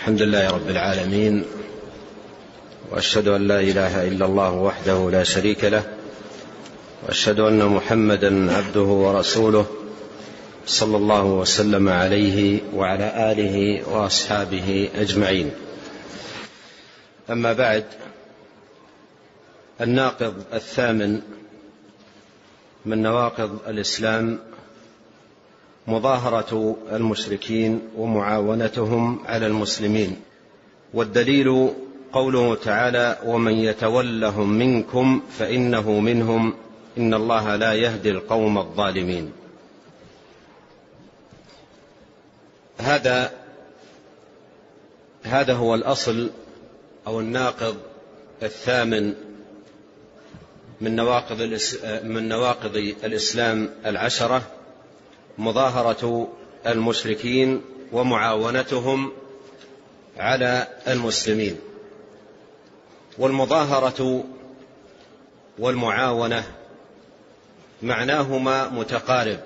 الحمد لله رب العالمين، وأشهد أن لا إله إلا الله وحده لا شريك له، وأشهد أن محمدا عبده ورسوله صلى الله وسلم عليه وعلى آله وأصحابه أجمعين. أما بعد، الناقض الثامن من نواقض الإسلام مظاهرة المشركين ومعاونتهم على المسلمين، والدليل قوله تعالى: ومن يتولهم منكم فإنه منهم إن الله لا يهدي القوم الظالمين. هذا هو الأصل أو الناقض الثامن من نواقض الإسلام العشرة، مظاهرة المشركين ومعاونتهم على المسلمين. والمظاهرة والمعاونة معناهما متقارب.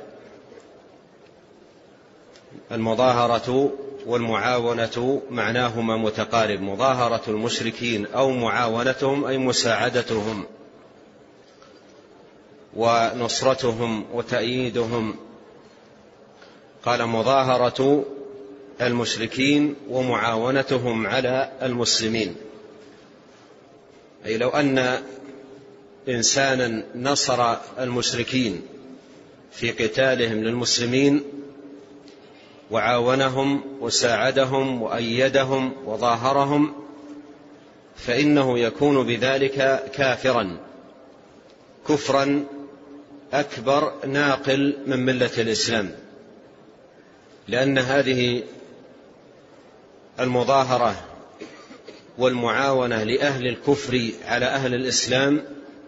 المظاهرة والمعاونة معناهما متقارب. مظاهرة المشركين أو معاونتهم أي مساعدتهم ونصرتهم وتأييدهم. قال: مظاهرة المشركين ومعاونتهم على المسلمين، أي لو أن إنسانا نصر المشركين في قتالهم للمسلمين وعاونهم وساعدهم وأيدهم وظاهرهم، فإنه يكون بذلك كافرا كفرا أكبر ناقل من ملة الإسلام، لأن هذه المظاهرة والمعاونة لأهل الكفر على أهل الإسلام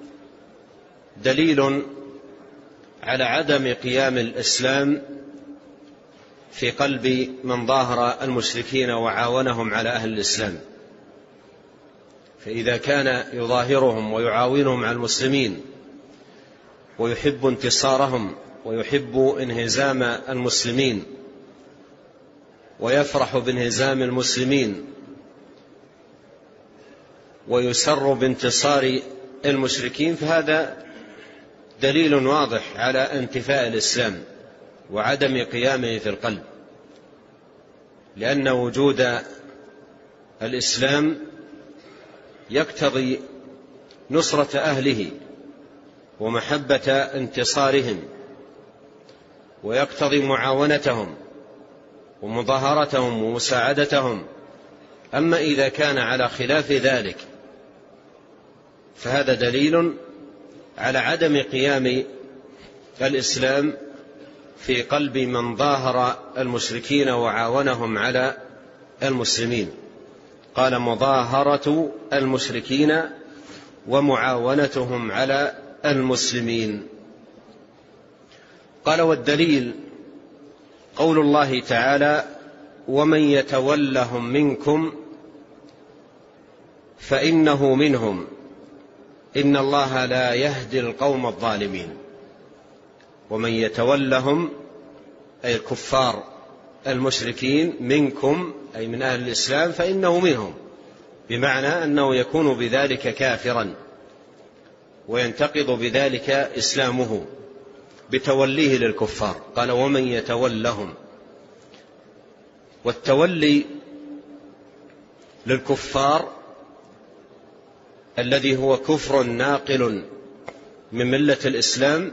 دليل على عدم قيام الإسلام في قلب من ظاهر المشركين وعاونهم على أهل الإسلام. فإذا كان يظاهرهم ويعاونهم على المسلمين ويحب انتصارهم ويحب انهزام المسلمين ويفرح بانهزام المسلمين ويسر بانتصار المشركين، فهذا دليل واضح على انتفاء الإسلام وعدم قيامه في القلب، لأن وجود الإسلام يقتضي نصرة أهله ومحبة انتصارهم، ويقتضي معاونتهم ومظاهرتهم ومساعدتهم. أما إذا كان على خلاف ذلك فهذا دليل على عدم قيام الإسلام في قلب من ظاهر المشركين وعاونهم على المسلمين. قال: مظاهرة المشركين ومعاونتهم على المسلمين. قال: والدليل قول الله تعالى: ومن يتولهم منكم فإنه منهم إن الله لا يهدي القوم الظالمين. ومن يتولهم أي الكفار المشركين منكم أي من أهل الإسلام فإنه منهم، بمعنى أنه يكون بذلك كافرا وينتقض بذلك إسلامه بتوليه للكفار. قال: ومن يتولهم. والتولي للكفار الذي هو كفر ناقل من ملة الإسلام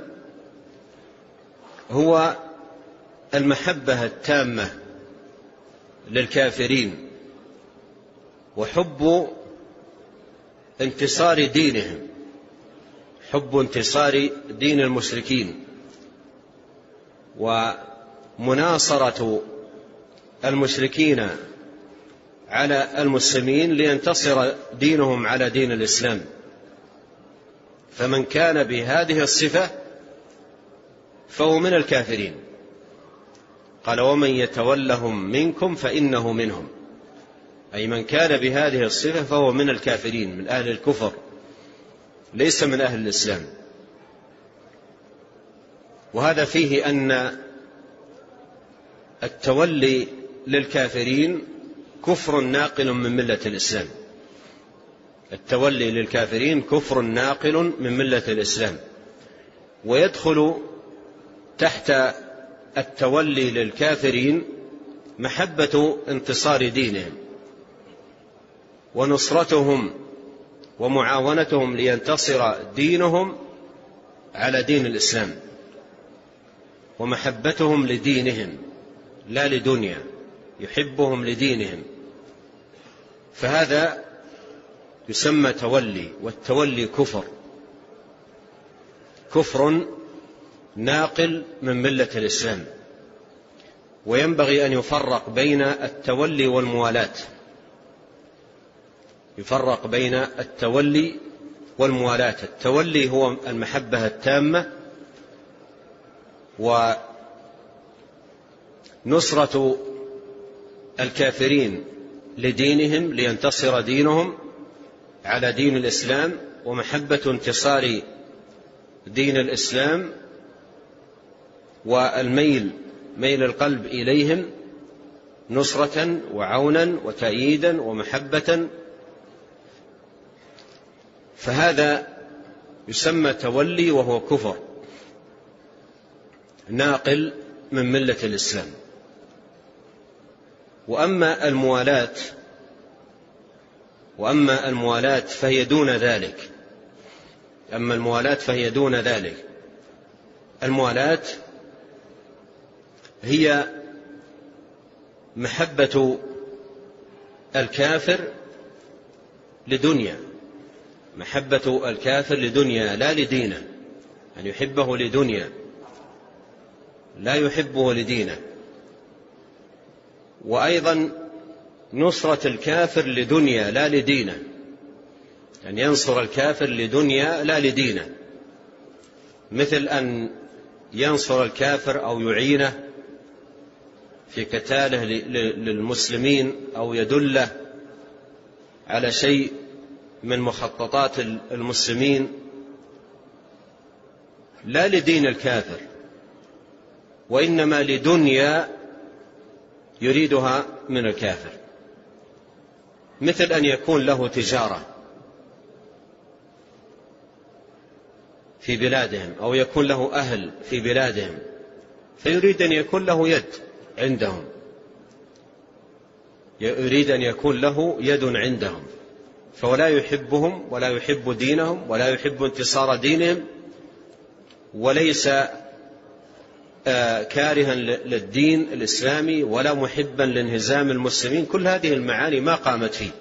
هو المحبة التامة للكافرين وحب انتصار دينهم، حب انتصار دين المشركين ومناصرة المشركين على المسلمين لينتصر دينهم على دين الإسلام. فمن كان بهذه الصفة فهو من الكافرين. قال: ومن يتولهم منكم فإنه منهم، أي من كان بهذه الصفة فهو من الكافرين، من أهل الكفر، ليس من أهل الإسلام. وهذا فيه أن التولي للكافرين كفر ناقل من ملة الإسلام. التولي للكافرين كفر ناقل من ملة الإسلام، ويدخل تحت التولي للكافرين محبة انتصار دينهم ونصرتهم ومعاونتهم لينتصر دينهم على دين الإسلام، ومحبتهم لدينهم لا لدنيا، يحبهم لدينهم، فهذا يسمى تولي. والتولي كفر ناقل من ملة الإسلام. وينبغي أن يفرق بين التولي والموالاة، يفرق بين التولي والموالاة. التولي هو المحبة التامة ونصرة الكافرين لدينهم لينتصر دينهم على دين الإسلام، ومحبة انتصار دين الإسلام والميل، ميل القلب إليهم نصرة وعونا وتأييدا ومحبة. فهذا يسمى تولي، وهو كفر ناقل من ملة الإسلام. وأما الموالاة فهي دون ذلك. الموالاة هي محبة الكافر لدنيا، لا لدينه، أن يحبه لدنيا لا يحبه لدينه. وأيضا نصرة الكافر لدنيا لا لدينه، أن ينصر الكافر لدنيا لا لدينه، مثل أن ينصر الكافر أو يعينه في قتاله للمسلمين، أو يدله على شيء من مخططات المسلمين، لا لدين الكافر، وإنما لدنيا يريدها من الكافر، مثل أن يكون له تجارة في بلادهم، أو يكون له أهل في بلادهم، فيريد أن يكون له يد عندهم، فولا يحبهم ولا يحب دينهم ولا يحب انتصار دينهم، وليس كارها للدين الإسلامي ولا محبا لانهزام المسلمين. كل هذه المعاني ما قامت فيه،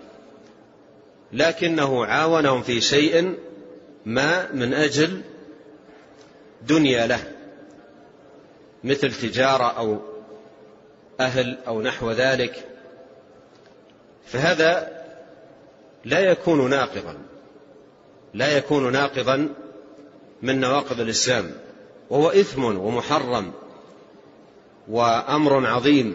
لكنه عاونهم في شيء ما من أجل دنيا له، مثل تجارة أو أهل أو نحو ذلك. فهذا لا يكون ناقضا من نواقض الإسلام، وهو إثم ومحرم وأمر عظيم،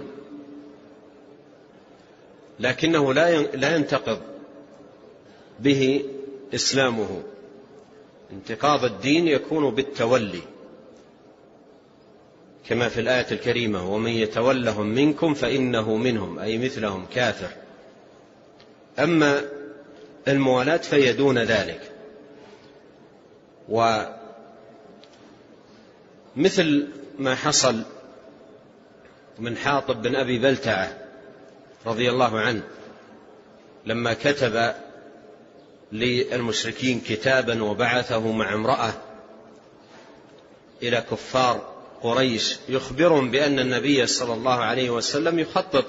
لكنه لا ينتقض به إسلامه. انتقاض الدين يكون بالتولي، كما في الآية الكريمة: ومن يتولهم منكم فإنه منهم، أي مثلهم كافر. أما الموالاة فهي دون ذلك. ومثل ما حصل من حاطب بن أبي بلتعة رضي الله عنه، لما كتب للمشركين كتابا وبعثه مع امرأة إلى كفار قريش يخبرهم بأن النبي صلى الله عليه وسلم يخطط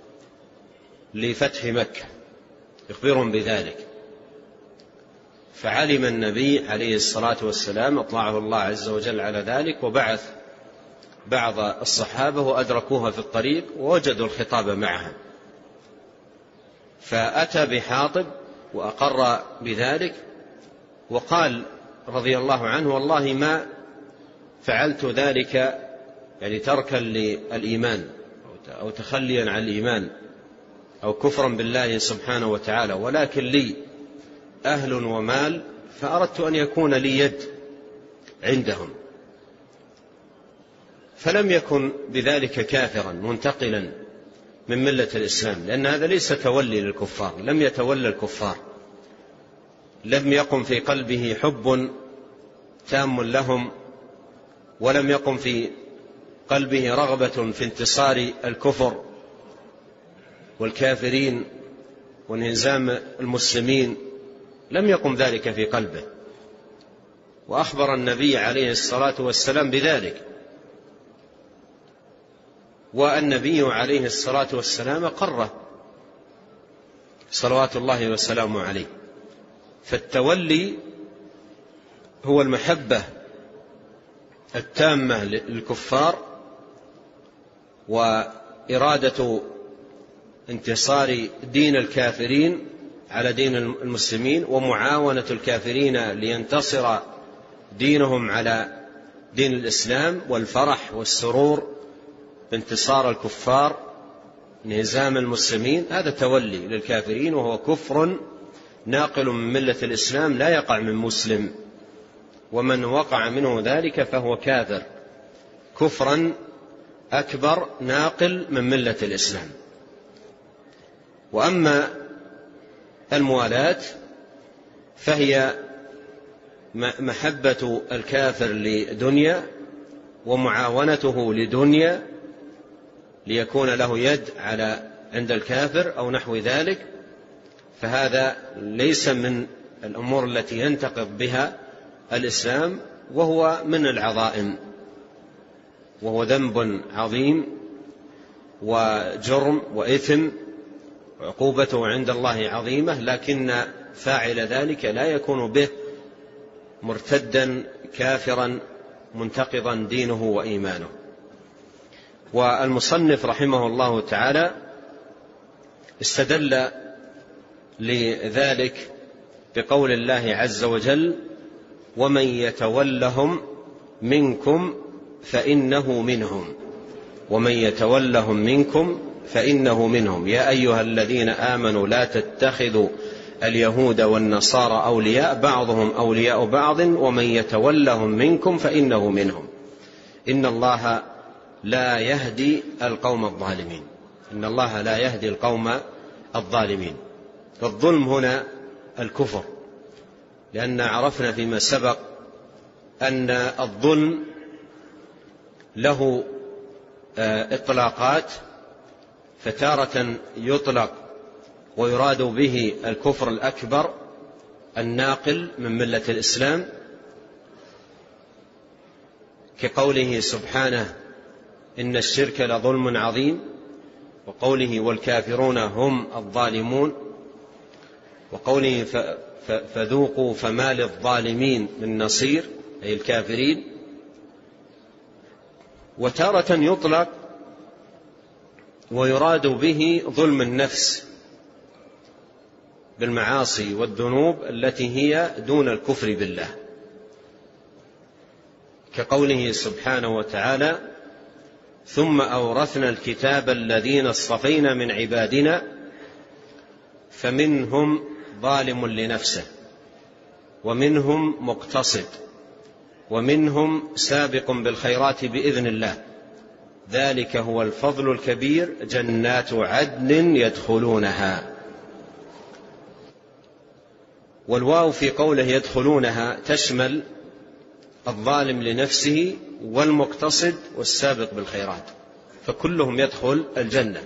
لفتح مكة، يخبرهم بذلك. فعلم النبي عليه الصلاة والسلام، أطلعه الله عز وجل على ذلك، وبعث بعض الصحابة وأدركوها في الطريق ووجدوا الخطاب معها، فأتى بحاطب وأقر بذلك، وقال رضي الله عنه: والله ما فعلت ذلك يعني تركا للإيمان أو تخليا عن الإيمان أو كفرا بالله سبحانه وتعالى، ولكن لي أهل ومال، فأردت أن يكون لي يد عندهم. فلم يكن بذلك كافرا منتقلا من ملة الإسلام، لأن هذا ليس تولي للكفار، لم يتولى الكفار، لم يقم في قلبه حب تام لهم، ولم يقم في قلبه رغبة في انتصار الكفر والكافرين وانهزام المسلمين، لم يقم ذلك في قلبه. وأخبر النبي عليه الصلاة والسلام بذلك، والنبي عليه الصلاة والسلام قره صلوات الله وسلامه عليه. فالتولي هو المحبة التامة للكفار وإرادة انتصار دين الكافرين على دين المسلمين، ومعاونة الكافرين لينتصر دينهم على دين الإسلام، والفرح والسرور بانتصار الكفار انهزام المسلمين. هذا تولي للكافرين، وهو كفر ناقل من ملة الإسلام لا يقع من مسلم، ومن وقع منه ذلك فهو كافر كفرا أكبر ناقل من ملة الإسلام. وأما الموالاة فهي محبة الكافر لدنيا ومعاونته لدنيا ليكون له يد عند الكافر أو نحو ذلك، فهذا ليس من الأمور التي ينتقض بها الإسلام، وهو من العظائم، وهو ذنب عظيم وجرم وإثم وعقوبته عند الله عظيمة، لكن فاعل ذلك لا يكون به مرتدا كافرا منتقضا دينه وإيمانه. والمصنف رحمه الله تعالى استدل لذلك بقول الله عز وجل: ومن يتولهم منكم فإنه منهم. ومن يتولهم منكم فإنه منهم. يا أيها الذين آمنوا لا تتخذوا اليهود والنصارى أولياء بعضهم أولياء بعض ومن يتولهم منكم فإنه منهم. إن الله لا يهدي القوم الظالمين. إن الله لا يهدي القوم الظالمين. فالظلم هنا الكفر، لأن عرفنا فيما سبق أن الظلم له إطلاقات، فتارة يطلق ويراد به الكفر الأكبر الناقل من ملة الإسلام، كقوله سبحانه: إن الشرك لظلم عظيم، وقوله: والكافرون هم الظالمون، وقوله: فذوقوا فما للظالمين من نصير، أي الكافرين. وتارة يطلق ويراد به ظلم النفس بالمعاصي والذنوب التي هي دون الكفر بالله، كقوله سبحانه وتعالى: ثم أورثنا الكتاب الذين اصطفينا من عبادنا فمنهم ظالم لنفسه ومنهم مقتصد ومنهم سابق بالخيرات بإذن الله، ذلك هو الفضل الكبير، جنات عدن يدخلونها. والواو في قوله يدخلونها تشمل الظالم لنفسه والمقتصد والسابق بالخيرات، فكلهم يدخل الجنة.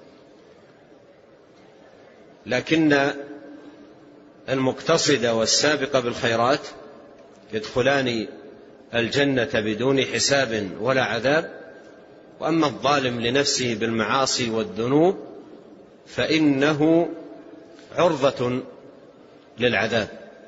لكن المقتصد والسابق بالخيرات يدخلان الجنة بدون حساب ولا عذاب، وأما الظالم لنفسه بالمعاصي والذنوب فإنه عرضة للعذاب،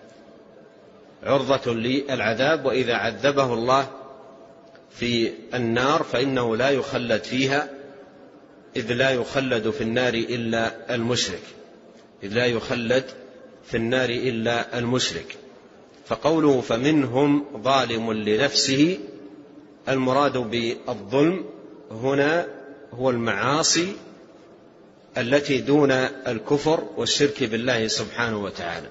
عرضة للعذاب، وإذا عذبه الله في النار فإنه لا يخلد فيها، إذ لا يخلد في النار إلا المشرك، إذ لا يخلد في النار إلا المشرك. فقوله فمنهم ظالم لنفسه، المراد بالظلم هنا هو المعاصي التي دون الكفر والشرك بالله سبحانه وتعالى.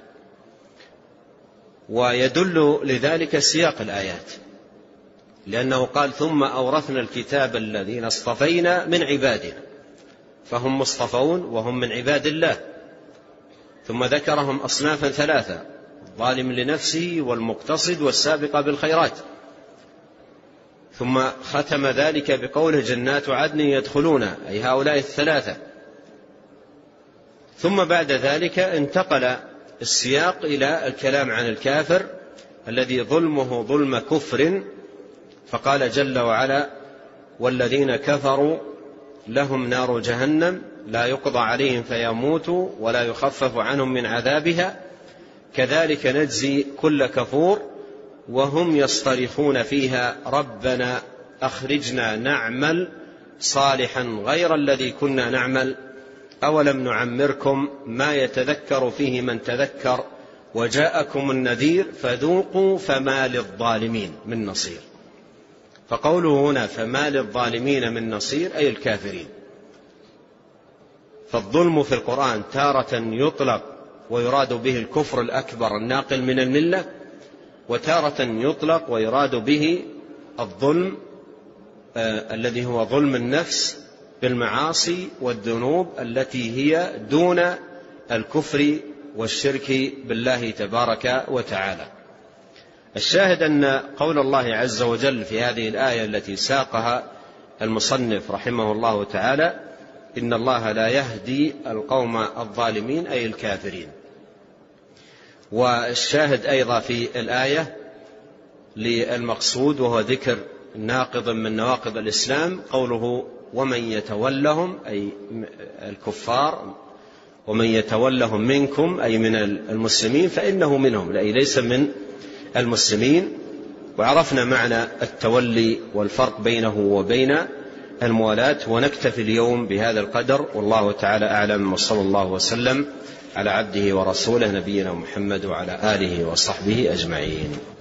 ويدل لذلك سياق الآيات، لأنه قال: ثم أورثنا الكتاب الذين اصطفينا من عبادنا. فهم مصطفون وهم من عباد الله. ثم ذكرهم أصنافا ثلاثة: الظالم لنفسه والمقتصد والسابق بالخيرات. ثم ختم ذلك بقوله: جنات عدن يدخلون، أي هؤلاء الثلاثة. ثم بعد ذلك انتقل السياق إلى الكلام عن الكافر الذي ظلمه ظلم كفر، فقال جل وعلا: والذين كفروا لهم نار جهنم لا يقضى عليهم فيموتوا ولا يخفف عنهم من عذابها كذلك نجزي كل كفور وهم يصطرخون فيها ربنا أخرجنا نعمل صالحا غير الذي كنا نعمل أولم نعمركم ما يتذكر فيه من تذكر وجاءكم النذير فذوقوا فما للظالمين من نصير. فقوله هنا فما للظالمين من نصير أي الكافرين. فالظلم في القرآن تارة يطلق ويراد به الكفر الأكبر الناقل من الملة، وتارة يطلق ويراد به الظلم الذي هو ظلم النفس بالمعاصي والذنوب التي هي دون الكفر والشرك بالله تبارك وتعالى. الشاهد أن قول الله عز وجل في هذه الآية التي ساقها المصنف رحمه الله تعالى: إن الله لا يهدي القوم الظالمين أي الكافرين. والشاهد أيضا في الآية للمقصود وهو ذكر ناقض من نواقض الإسلام قوله: ومن يتولهم أي الكفار، ومن يتولهم منكم أي من المسلمين فإنه منهم، أي ليس من المسلمين. وعرفنا معنى التولي والفرق بينه وبين الموالاة. ونكتفي اليوم بهذا القدر، والله تعالى أعلم، وصلى الله وسلم على عبده ورسوله نبينا محمد وعلى آله وصحبه أجمعين.